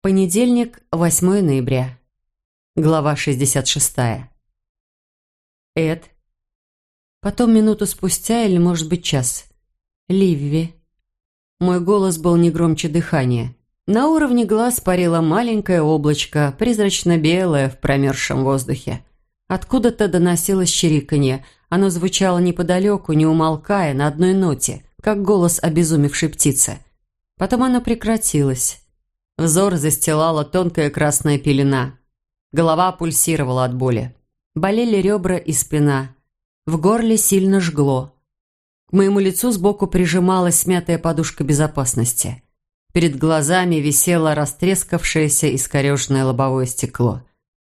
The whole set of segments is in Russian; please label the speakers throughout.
Speaker 1: Понедельник, 8 ноября. Глава 66. Эд. Потом минуту спустя, или, может быть, час. Ливви. Мой голос был не громче дыхания. На уровне глаз парило маленькое облачко, призрачно-белое в промерзшем воздухе. Откуда-то доносилось чириканье. Оно звучало неподалеку, не умолкая, на одной ноте, как голос обезумевшей птицы. Потом оно прекратилось. Взор застилала тонкая красная пелена. Голова пульсировала от боли. Болели ребра и спина. В горле сильно жгло. К моему лицу сбоку прижималась смятая подушка безопасности. Перед глазами висело растрескавшееся искореженное лобовое стекло.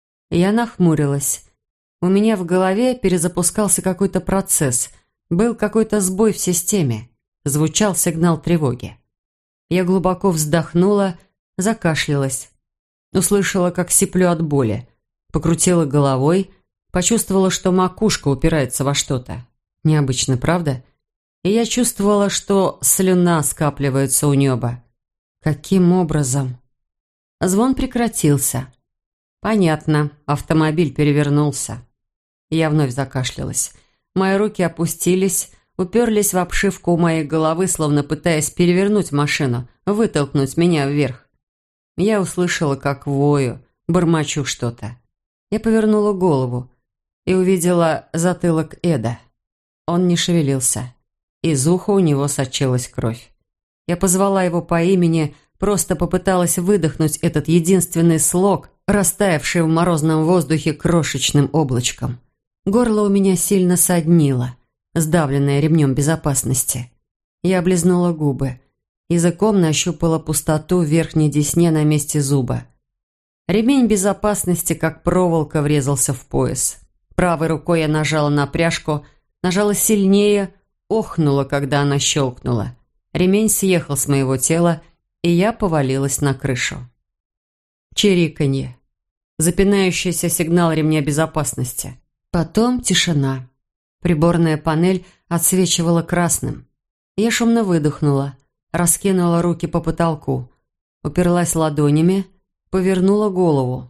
Speaker 1: Я нахмурилась. У меня в голове перезапускался какой-то процесс. Был какой-то сбой в системе. Звучал сигнал тревоги. Я глубоко вздохнула, закашлялась. Услышала, как сиплю от боли. Покрутила головой, почувствовала, что макушка упирается во что-то. Необычно, правда? И я чувствовала, что слюна скапливается у неба. Каким образом? Звон прекратился. Понятно, автомобиль перевернулся. Я вновь закашлялась. Мои руки опустились, уперлись в обшивку у моей головы, словно пытаясь перевернуть машину, вытолкнуть меня вверх. Я услышала, как вою, бормочу что-то. Я повернула голову и увидела затылок Эда. Он не шевелился. Из уха у него сочилась кровь. Я позвала его по имени, просто попыталась выдохнуть этот единственный слог, растаявший в морозном воздухе крошечным облачком. Горло у меня сильно соднило, сдавленное ремнем безопасности. Я облизнула губы. Языком нащупала пустоту в верхней десне на месте зуба. Ремень безопасности, как проволока, врезался в пояс. Правой рукой я нажала на пряжку, нажала сильнее, охнула, когда она щелкнула. Ремень съехал с моего тела, и я повалилась на крышу. Чириканье. Запинающийся сигнал ремня безопасности. Потом тишина. Приборная панель отсвечивала красным. Я шумно выдохнула, раскинула руки по потолку, уперлась ладонями, повернула голову.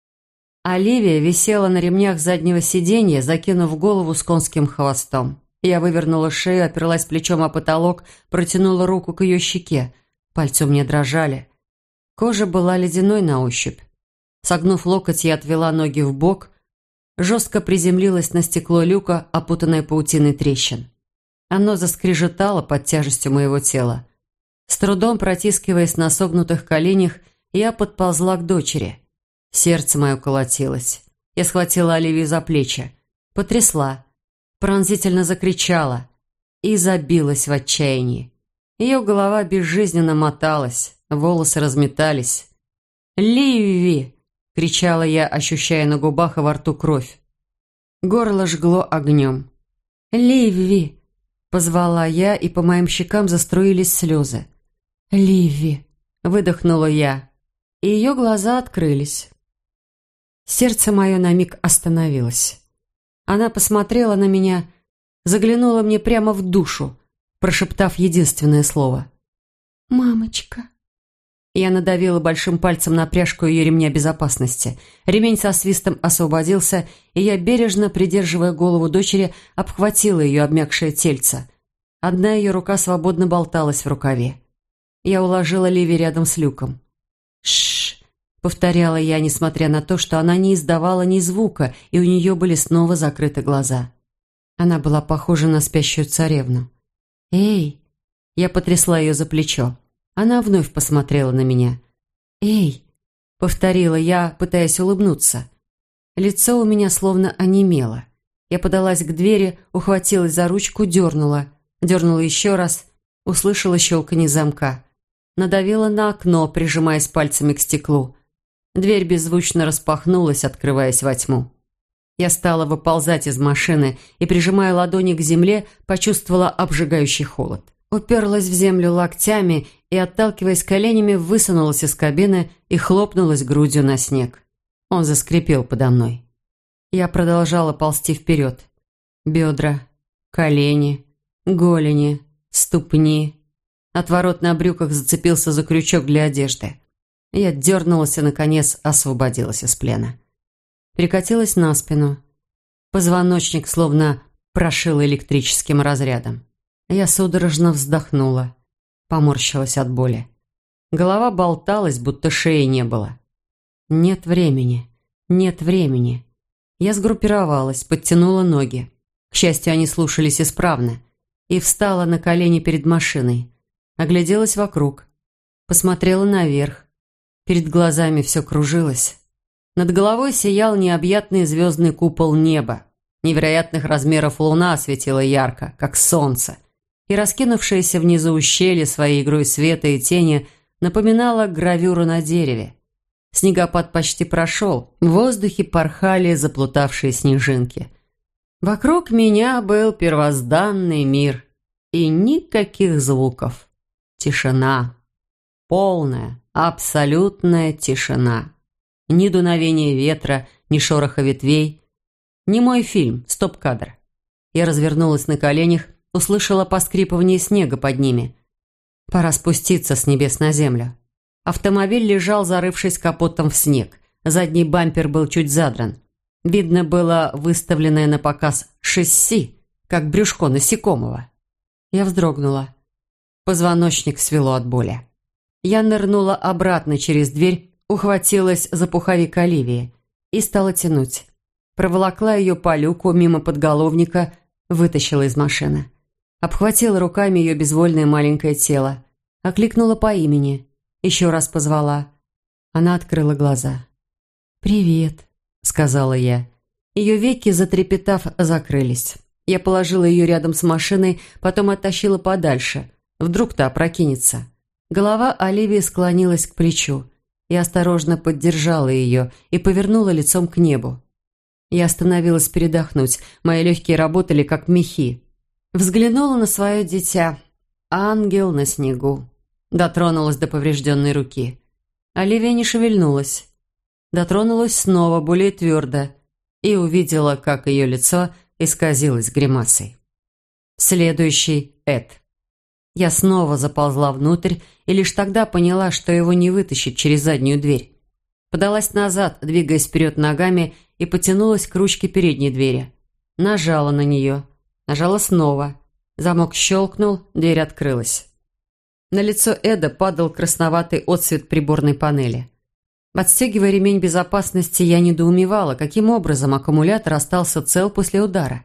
Speaker 1: Оливия висела на ремнях заднего сиденья, закинув голову с конским хвостом. Я вывернула шею, оперлась плечом о потолок, протянула руку к ее щеке. Пальцы у меня дрожали. Кожа была ледяной на ощупь. Согнув локоть, я отвела ноги в бок, жестко приземлилась на стекло люка, опутанное паутиной трещин. Оно заскрежетало под тяжестью моего тела. С трудом протискиваясь на согнутых коленях, я подползла к дочери. Сердце мое колотилось. Я схватила Оливию за плечи, потрясла, пронзительно закричала и забилась в отчаянии. Ее голова безжизненно моталась, волосы разметались. «Ливи!» — кричала я, ощущая на губах и во рту кровь. Горло жгло огнем. «Ливи!» — позвала я, и по моим щекам заструились слезы. «Ливи!» — выдохнула я, и ее глаза открылись. Сердце мое на миг остановилось. Она посмотрела на меня, заглянула мне прямо в душу, прошептав единственное слово. «Мамочка». Я надавила большим пальцем на пряжку ее ремня безопасности. Ремень со свистом освободился, и я, бережно придерживая голову дочери, обхватила ее обмякшее тельце. Одна ее рука свободно болталась в рукаве. Я уложила Ливи рядом с люком. «Шш!» — повторяла я, несмотря на то, что она не издавала ни звука, и у нее были снова закрыты глаза. Она была похожа на спящую царевну. «Эй!» — я потрясла ее за плечо. Она вновь посмотрела на меня. «Эй!» — повторила я, пытаясь улыбнуться. Лицо у меня словно онемело. Я подалась к двери, ухватилась за ручку, дернула. Дернула еще раз, услышала щелканье замка. Надавила на окно, прижимаясь пальцами к стеклу. Дверь беззвучно распахнулась, открываясь во тьму. Я стала выползать из машины и, прижимая ладони к земле, почувствовала обжигающий холод. Уперлась в землю локтями и, отталкиваясь коленями, высунулась из кабины и хлопнулась грудью на снег. Он заскрипел подо мной. Я продолжала ползти вперед. Бедра, колени, голени, ступни. Отворот на брюках зацепился за крючок для одежды. Я дернулась и, наконец, освободилась из плена. Перекатилась на спину. Позвоночник словно прошило электрическим разрядом. Я судорожно вздохнула, поморщилась от боли. Голова болталась, будто шеи не было. Нет времени, нет времени. Я сгруппировалась, подтянула ноги. К счастью, они слушались исправно. И встала на колени перед машиной. Огляделась вокруг. Посмотрела наверх. Перед глазами все кружилось. Над головой сиял необъятный звездный купол неба. Невероятных размеров луна светила ярко, как солнце. И раскинувшееся внизу ущелье своей игрой света и тени напоминало гравюру на дереве. Снегопад почти прошел. В воздухе порхали заплутавшие снежинки. Вокруг меня был первозданный мир. И никаких звуков. Тишина. Полная, абсолютная тишина. Ни дуновения ветра, ни шороха ветвей. Не мой фильм, стоп-кадр. Я развернулась на коленях, услышала поскрипывание снега под ними. Пора спуститься с небес на землю. Автомобиль лежал, зарывшись капотом в снег. Задний бампер был чуть задран. Видно было выставленное на показ шасси, как брюшко насекомого. Я вздрогнула. Позвоночник свело от боли. Я нырнула обратно через дверь, ухватилась за пуховик Оливии и стала тянуть. Проволокла ее по люку мимо подголовника, вытащила из машины. Обхватила руками ее безвольное маленькое тело. Окликнула по имени. Еще раз позвала. Она открыла глаза. «Привет», — сказала я. Ее веки, затрепетав, закрылись. Я положила ее рядом с машиной, потом оттащила подальше. Вдруг-то опрокинется. Голова Оливии склонилась к плечу. Я осторожно поддержала ее и повернула лицом к небу. Я остановилась передохнуть. Мои легкие работали, как мехи. Взглянула на свое дитя. Ангел на снегу. Дотронулась до поврежденной руки. Оливия не шевельнулась. Дотронулась снова, более твердо, и увидела, как ее лицо исказилось гримасой. Следующий Эд. Я снова заползла внутрь и лишь тогда поняла, что его не вытащить через заднюю дверь. Подалась назад, двигаясь вперед ногами, и потянулась к ручке передней двери. Нажала на нее. Нажала снова. Замок щелкнул, дверь открылась. На лицо Эда падал красноватый отсвет приборной панели. Отстегивая ремень безопасности, я недоумевала, каким образом аккумулятор остался цел после удара.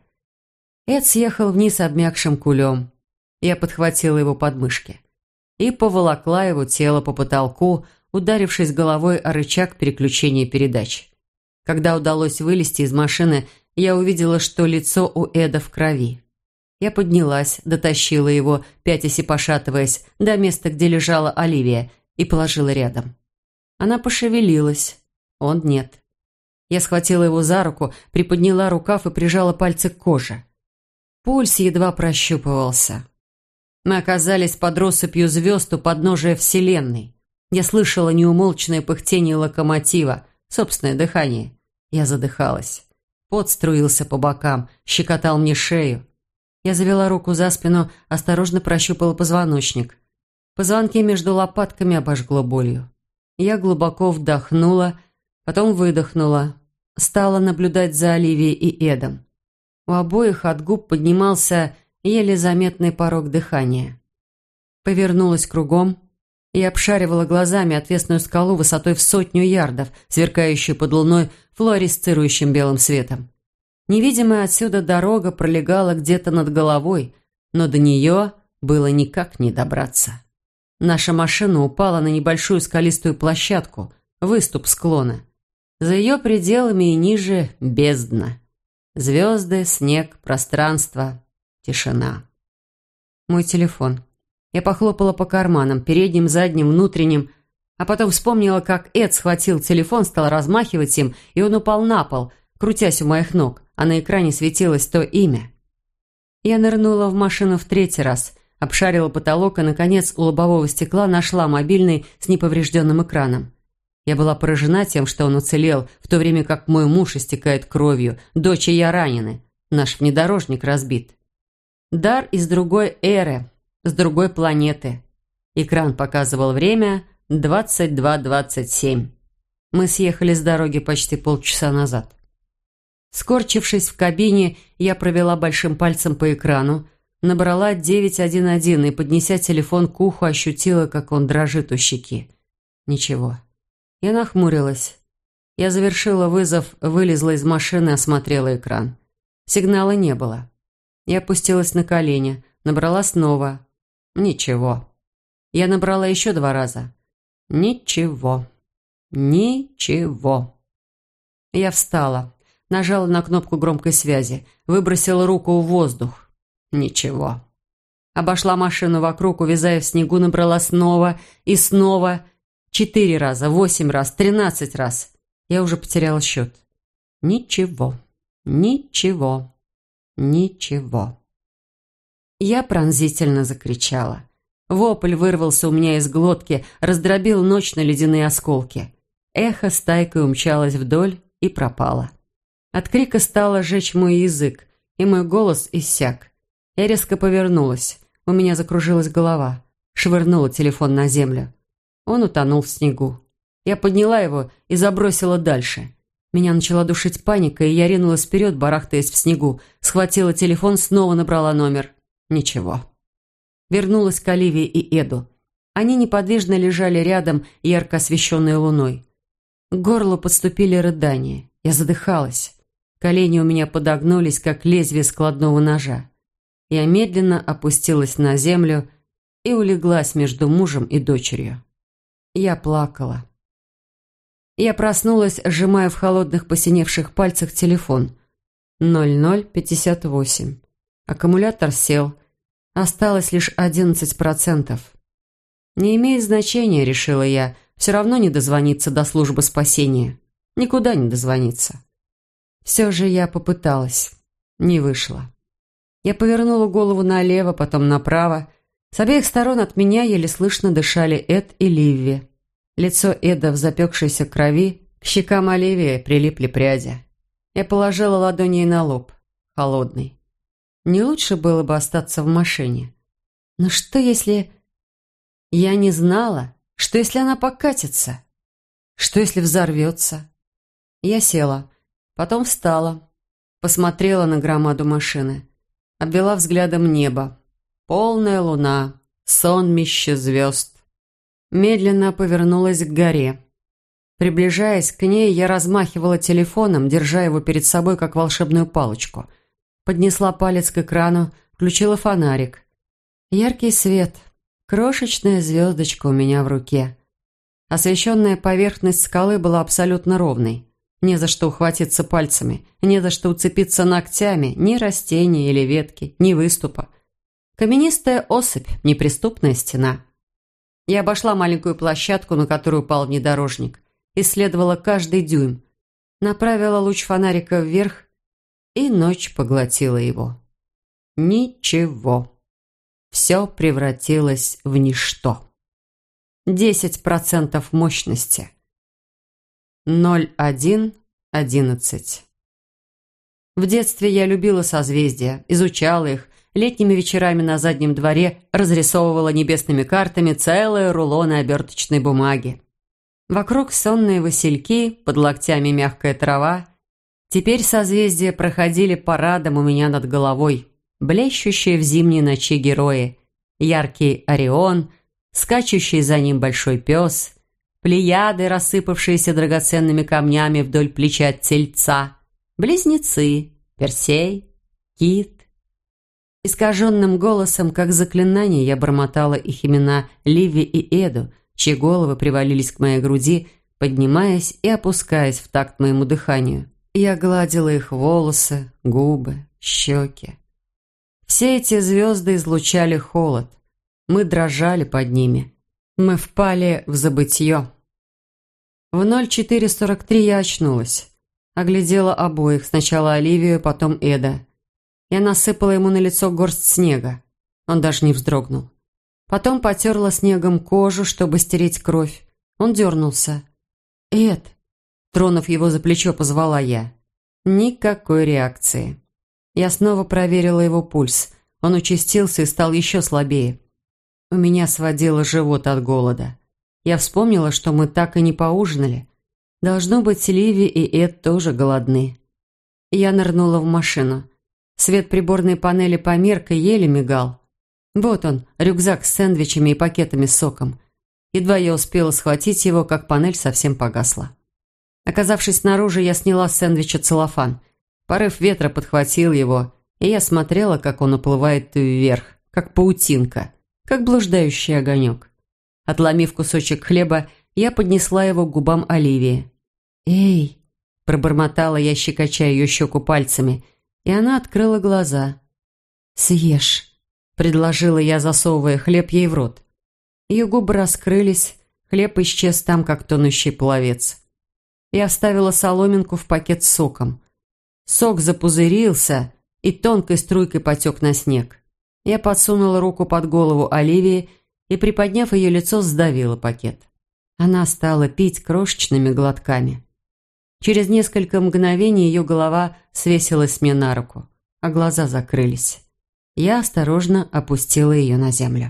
Speaker 1: Эд съехал вниз обмякшим кулем. Я подхватила его подмышки и поволокла его тело по потолку, ударившись головой о рычаг переключения передач. Когда удалось вылезти из машины, я увидела, что лицо у Эда в крови. Я поднялась, дотащила его, пятясь и пошатываясь, до места, где лежала Оливия, и положила рядом. Она пошевелилась. Он нет. Я схватила его за руку, приподняла рукав и прижала пальцы к коже. Пульс едва прощупывался. Мы оказались под россыпью звезд у подножия Вселенной. Я слышала неумолчное пыхтение локомотива, собственное дыхание. Я задыхалась. Пот струился по бокам, щекотал мне шею. Я завела руку за спину, осторожно прощупала позвоночник. Позвонки между лопатками обожгло болью. Я глубоко вдохнула, потом выдохнула. Стала наблюдать за Оливией и Эдом. У обоих от губ поднимался еле заметный порог дыхания. Повернулась кругом и обшаривала глазами отвесную скалу высотой в 100 ярдов, сверкающую под луной флуоресцирующим белым светом. Невидимая отсюда дорога пролегала где-то над головой, но до нее было никак не добраться. Наша машина упала на небольшую скалистую площадку, выступ склона. За ее пределами и ниже – бездна. Звезды, снег, пространство, тишина. Мой телефон. Я похлопала по карманам, передним, задним, внутренним, а потом вспомнила, как Эд схватил телефон, стал размахивать им, и он упал на пол, крутясь у моих ног, а на экране светилось то имя. Я нырнула в машину в 3-й раз, обшарила потолок и, наконец, у лобового стекла нашла мобильный с неповрежденным экраном. Я была поражена тем, что он уцелел, в то время как мой муж истекает кровью, дочь и я ранены, наш внедорожник разбит. Дар из другой эры, с другой планеты. Экран показывал время 22:27. Мы съехали с дороги почти полчаса назад. Скорчившись в кабине, я провела большим пальцем по экрану, набрала 911 и, поднеся телефон к уху, ощутила, как он дрожит у щеки. Ничего. Я нахмурилась. Я завершила вызов, вылезла из машины, осмотрела экран. Сигнала не было. Я опустилась на колени, набрала снова. Ничего. Я набрала еще 2 раза. Ничего. Ничего. Я встала, нажала на кнопку громкой связи, выбросила руку в воздух. Ничего. Обошла машину вокруг, увязая в снегу, набрала снова и снова. 4 раза, 8 раз, 13 раз. Я уже потеряла счет. Ничего. Ничего. Ничего. Я пронзительно закричала. Вопль вырвался у меня из глотки, раздробил ночь на ледяные осколки. Эхо стайкой умчалось вдоль и пропало. От крика стало жечь мой язык, и мой голос иссяк. Я резко повернулась. У меня закружилась голова. Швырнула телефон на землю. Он утонул в снегу. Я подняла его и забросила дальше. Меня начала душить паника, и я ринулась вперед, барахтаясь в снегу. Схватила телефон, снова набрала номер. Ничего. Вернулась к Оливии и Эду. Они неподвижно лежали рядом, ярко освещенные луной. К горлу подступили рыдания. Я задыхалась. Колени у меня подогнулись, как лезвие складного ножа. Я медленно опустилась на землю и улеглась между мужем и дочерью. Я плакала. Я проснулась, сжимая в холодных посиневших пальцах телефон. 00:58. Аккумулятор сел. Осталось лишь 11%. Не имеет значения, решила я. Все равно не дозвониться до службы спасения. Никуда не дозвониться. Все же я попыталась. Не вышло. Я повернула голову налево, потом направо. С обеих сторон от меня еле слышно дышали Эд и Ливи. Лицо Эда в запекшейся крови, к щекам Оливии прилипли пряди. Я положила ладони ей на лоб, холодный. Не лучше было бы остаться в машине. Но что если... Я не знала, что если она покатится? Что если взорвется? Я села, потом встала, посмотрела на громаду машины, обвела взглядом небо. Полная луна, сонмище звезд. Медленно повернулась к горе. Приближаясь к ней, я размахивала телефоном, держа его перед собой, как волшебную палочку. Поднесла палец к экрану, включила фонарик. Яркий свет, крошечная звездочка у меня в руке. Освещенная поверхность скалы была абсолютно ровной. Не за что ухватиться пальцами, не за что уцепиться ногтями, ни растения или ветки, ни выступа. Каменистая осыпь, неприступная стена. Я обошла маленькую площадку, на которую упал внедорожник, исследовала каждый дюйм, направила луч фонарика вверх, и ночь поглотила его. Ничего. Все превратилось в ничто. 10% мощности. 01:11. В детстве я любила созвездия, изучала их, летними вечерами на заднем дворе разрисовывала небесными картами целые рулоны оберточной бумаги. Вокруг сонные васильки, под локтями мягкая трава. Теперь созвездия проходили парадом у меня над головой, блещущие в зимние ночи герои. Яркий Орион, скачущий за ним большой пес, плеяды, рассыпавшиеся драгоценными камнями вдоль плеча Тельца, близнецы, Персей, Кит. Искаженным голосом, как заклинание, я бормотала их имена Ливи и Эду, чьи головы привалились к моей груди, поднимаясь и опускаясь в такт моему дыханию. Я гладила их волосы, губы, щеки. Все эти звезды излучали холод. Мы дрожали под ними. Мы впали в забытье. В 04:43 я очнулась. Оглядела обоих, сначала Оливию, потом Эда. Я насыпала ему на лицо горсть снега. Он даже не вздрогнул. Потом потерла снегом кожу, чтобы стереть кровь. Он дернулся. «Эд!» Тронув его за плечо, позвала я. Никакой реакции. Я снова проверила его пульс. Он участился и стал еще слабее. У меня сводило живот от голода. Я вспомнила, что мы так и не поужинали. Должно быть, Ливи и Эд тоже голодны. Я нырнула в машину. Свет приборной панели померк и еле мигал. Вот он, рюкзак с сэндвичами и пакетами с соком. Едва я успела схватить его, как панель совсем погасла. Оказавшись снаружи, я сняла с сэндвича целлофан. Порыв ветра подхватил его, и я смотрела, как он уплывает вверх, как паутинка, как блуждающий огонек. Отломив кусочек хлеба, я поднесла его к губам Оливии. «Эй!» – пробормотала я, щекоча ее щеку пальцами, и она открыла глаза. «Съешь!» – предложила я, засовывая хлеб ей в рот. Ее губы раскрылись, хлеб исчез там, как тонущий пловец. Я вставила соломинку в пакет с соком. Сок запузырился и тонкой струйкой потек на снег. Я подсунула руку под голову Оливии и, приподняв ее лицо, сдавила пакет. Она стала пить крошечными глотками. Через несколько мгновений ее голова свесилась мне на руку, а глаза закрылись. Я осторожно опустила ее на землю.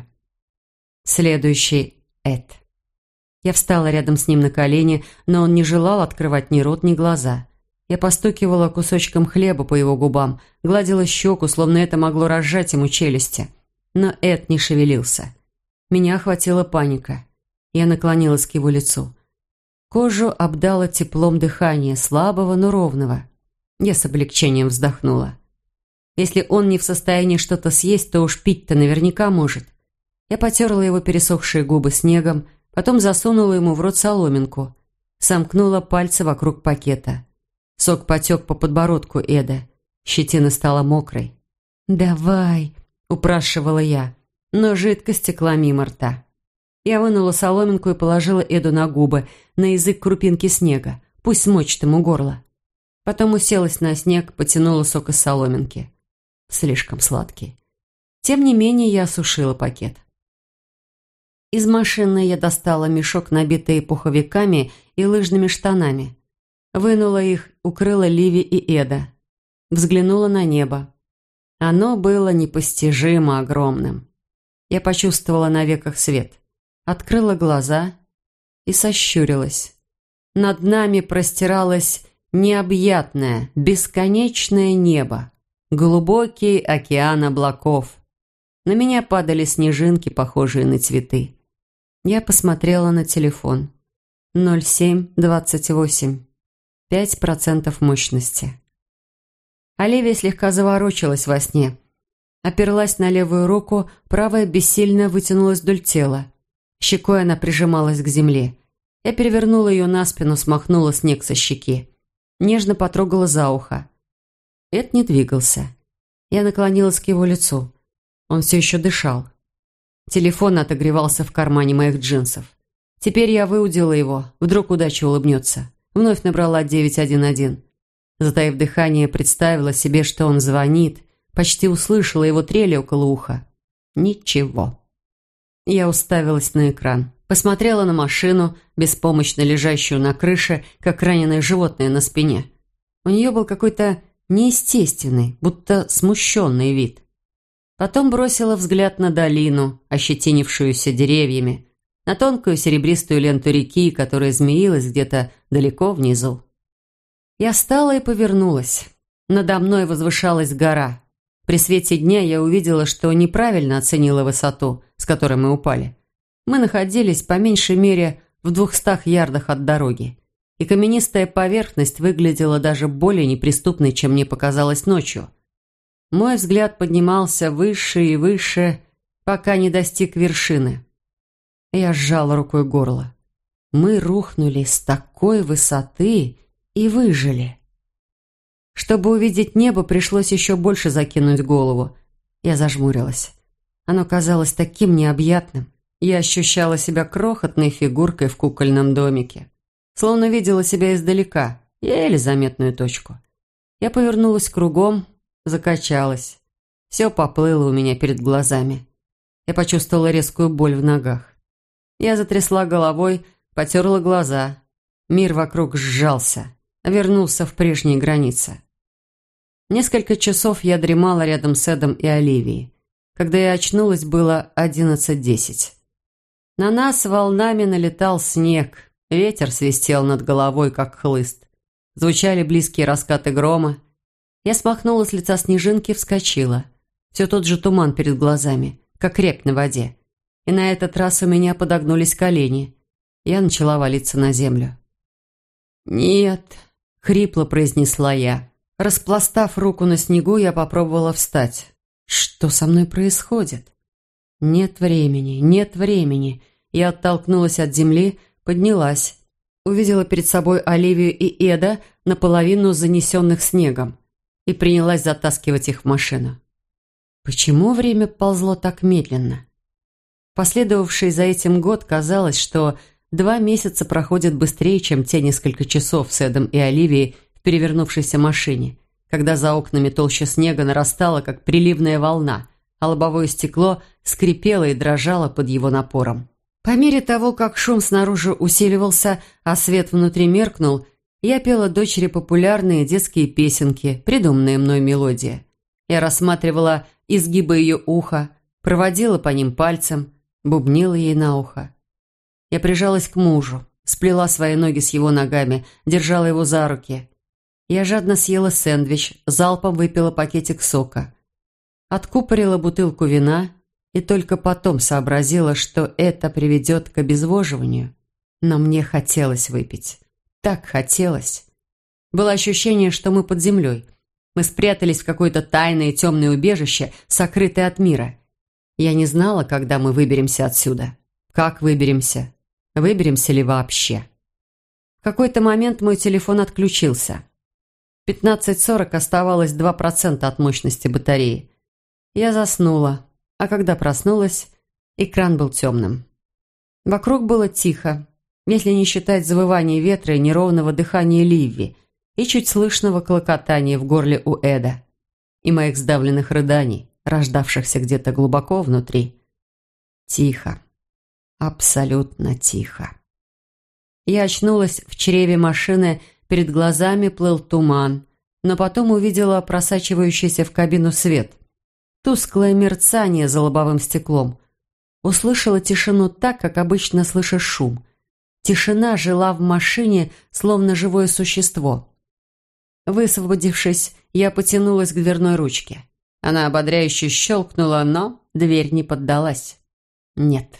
Speaker 1: Следующий Эд. Я встала рядом с ним на колени, но он не желал открывать ни рот, ни глаза. Я постукивала кусочком хлеба по его губам, гладила щеку, словно это могло разжать ему челюсти. Но Эд не шевелился. Меня охватила паника. Я наклонилась к его лицу. Кожу обдало теплом дыхания, слабого, но ровного. Я с облегчением вздохнула. Если он не в состоянии что-то съесть, то уж пить-то наверняка может. Я потерла его пересохшие губы снегом, потом засунула ему в рот соломинку, сомкнула пальцы вокруг пакета. Сок потек по подбородку Эда. Щетина стала мокрой. «Давай», – упрашивала я, но жидкость текла мимо рта. Я вынула соломинку и положила Эду на губы, на язык крупинки снега. Пусть смочит ему горло. Потом уселась на снег, потянула сок из соломинки. Слишком сладкий. Тем не менее, я осушила пакет. Из машины я достала мешок, набитый пуховиками и лыжными штанами. Вынула их, укрыла Ливи и Эда. Взглянула на небо. Оно было непостижимо огромным. Я почувствовала на веках свет. Открыла глаза и сощурилась. Над нами простиралось необъятное, бесконечное небо, глубокий океан облаков. На меня падали снежинки, похожие на цветы. Я посмотрела на телефон. 07:28. 5% мощности. Оливия слегка заворочилась во сне. Оперлась на левую руку, правая бессильно вытянулась вдоль тела. Щекой она прижималась к земле. Я перевернула ее на спину, смахнула снег со щеки. Нежно потрогала за ухо. Эд не двигался. Я наклонилась к его лицу. Он все еще дышал. Телефон отогревался в кармане моих джинсов. Теперь я выудила его. Вдруг удача улыбнется. Вновь набрала 911. Затаив дыхание, представила себе, что он звонит. Почти услышала его трели около уха. Ничего. Я уставилась на экран. Посмотрела на машину, беспомощно лежащую на крыше, как раненое животное на спине. У нее был какой-то неестественный, будто смущенный вид. Потом бросила взгляд на долину, ощетинившуюся деревьями, на тонкую серебристую ленту реки, которая змеилась где-то далеко внизу. Я встала и повернулась. Надо мной возвышалась гора. При свете дня я увидела, что неправильно оценила высоту, с которой мы упали. Мы находились по меньшей мере в 200 ярдах от дороги, и каменистая поверхность выглядела даже более неприступной, чем мне показалось ночью. Мой взгляд поднимался выше и выше, пока не достиг вершины. Я сжала рукой горло. Мы рухнули с такой высоты и выжили. Чтобы увидеть небо, пришлось еще больше закинуть голову. Я зажмурилась. Оно казалось таким необъятным. Я ощущала себя крохотной фигуркой в кукольном домике. Словно видела себя издалека, еле заметную точку. Я повернулась кругом, закачалась. Все поплыло у меня перед глазами. Я почувствовала резкую боль в ногах. Я затрясла головой, потерла глаза. Мир вокруг сжался, вернулся в прежние границы. Несколько часов я дремала рядом с Эдом и Оливией. Когда я очнулась, было 11:10. На нас волнами налетал снег, ветер свистел над головой, как хлыст. Звучали близкие раскаты грома. Я смахнула с лица снежинки и вскочила. Все тот же туман перед глазами, как рябь на воде. И на этот раз у меня подогнулись колени. Я начала валиться на землю. «Нет», — хрипло произнесла я. Распластав руку на снегу, я попробовала встать. «Что со мной происходит?» «Нет времени, нет времени». Я оттолкнулась от земли, поднялась. Увидела перед собой Оливию и Эда, наполовину занесенных снегом, и принялась затаскивать их в машину. Почему время ползло так медленно? Последовавший за этим год казалось, что 2 месяца проходят быстрее, чем те несколько часов с Эдом и Оливией в перевернувшейся машине, когда за окнами толща снега нарастала, как приливная волна, а лобовое стекло скрипело и дрожало под его напором. По мере того, как шум снаружи усиливался, а свет внутри меркнул, я пела дочери популярные детские песенки, придуманные мной мелодии. Я рассматривала изгибы ее уха, проводила по ним пальцем, бубнила ей на ухо. Я прижалась к мужу, сплела свои ноги с его ногами, держала его за руки. Я жадно съела сэндвич, залпом выпила пакетик сока. Откупорила бутылку вина и только потом сообразила, что это приведет к обезвоживанию. Но мне хотелось выпить. Так хотелось. Было ощущение, что мы под землей. Мы спрятались в какое-то тайное темное убежище, сокрытое от мира. Я не знала, когда мы выберемся отсюда. Как выберемся? Выберемся ли вообще? В какой-то момент мой телефон отключился. В 15:40 оставалось 2% от мощности батареи. Я заснула, а когда проснулась, экран был темным. Вокруг было тихо, если не считать завывания ветра и неровного дыхания Ливи, и чуть слышного клокотания в горле у Эда, и моих сдавленных рыданий, рождавшихся где-то глубоко внутри. Тихо. Абсолютно тихо. Я очнулась в чреве машины, перед глазами плыл туман, но потом увидела просачивающийся в кабину свет. Тусклое мерцание за лобовым стеклом. Услышала тишину так, как обычно слышишь шум. Тишина жила в машине, словно живое существо. Высвободившись, я потянулась к дверной ручке. Она ободряюще щелкнула, но дверь не поддалась. Нет.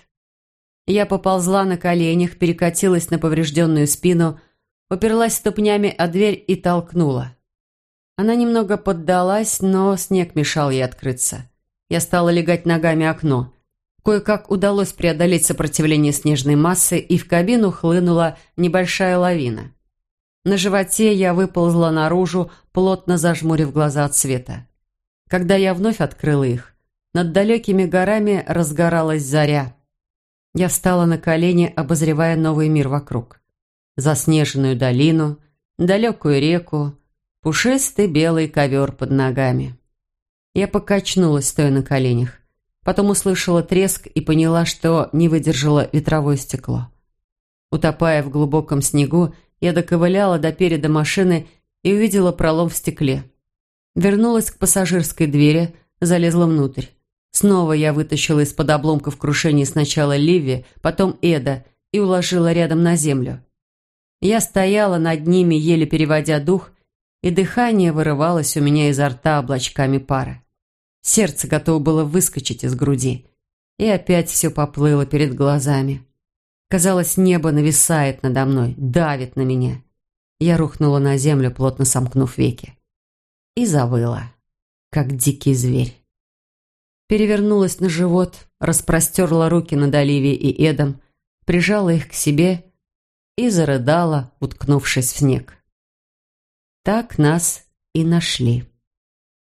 Speaker 1: Я поползла на коленях, перекатилась на поврежденную спину, уперлась ступнями о дверь и толкнула. Она немного поддалась, но снег мешал ей открыться. Я стала легать ногами окно. Кое-как удалось преодолеть сопротивление снежной массы, и в кабину хлынула небольшая лавина. На животе я выползла наружу, плотно зажмурив глаза от света. Когда я вновь открыла их, над далекими горами разгоралась заря. Я встала на колени, обозревая новый мир вокруг. Заснеженную долину, далекую реку, пушистый белый ковер под ногами. Я покачнулась, стоя на коленях. Потом услышала треск и поняла, что не выдержало ветровое стекло. Утопая в глубоком снегу, я доковыляла до переда машины и увидела пролом в стекле. Вернулась к пассажирской двери, залезла внутрь. Снова я вытащила из-под обломков крушения сначала Ливи, потом Эда и уложила рядом на землю. Я стояла над ними, еле переводя дух, и дыхание вырывалось у меня изо рта облачками пара. Сердце готово было выскочить из груди. И опять все поплыло перед глазами. Казалось, небо нависает надо мной, давит на меня. Я рухнула на землю, плотно сомкнув веки. И завыла, как дикий зверь. Перевернулась на живот, распростерла руки над Оливией и Эдом, прижала их к себе и зарыдала, уткнувшись в снег. Так нас и нашли.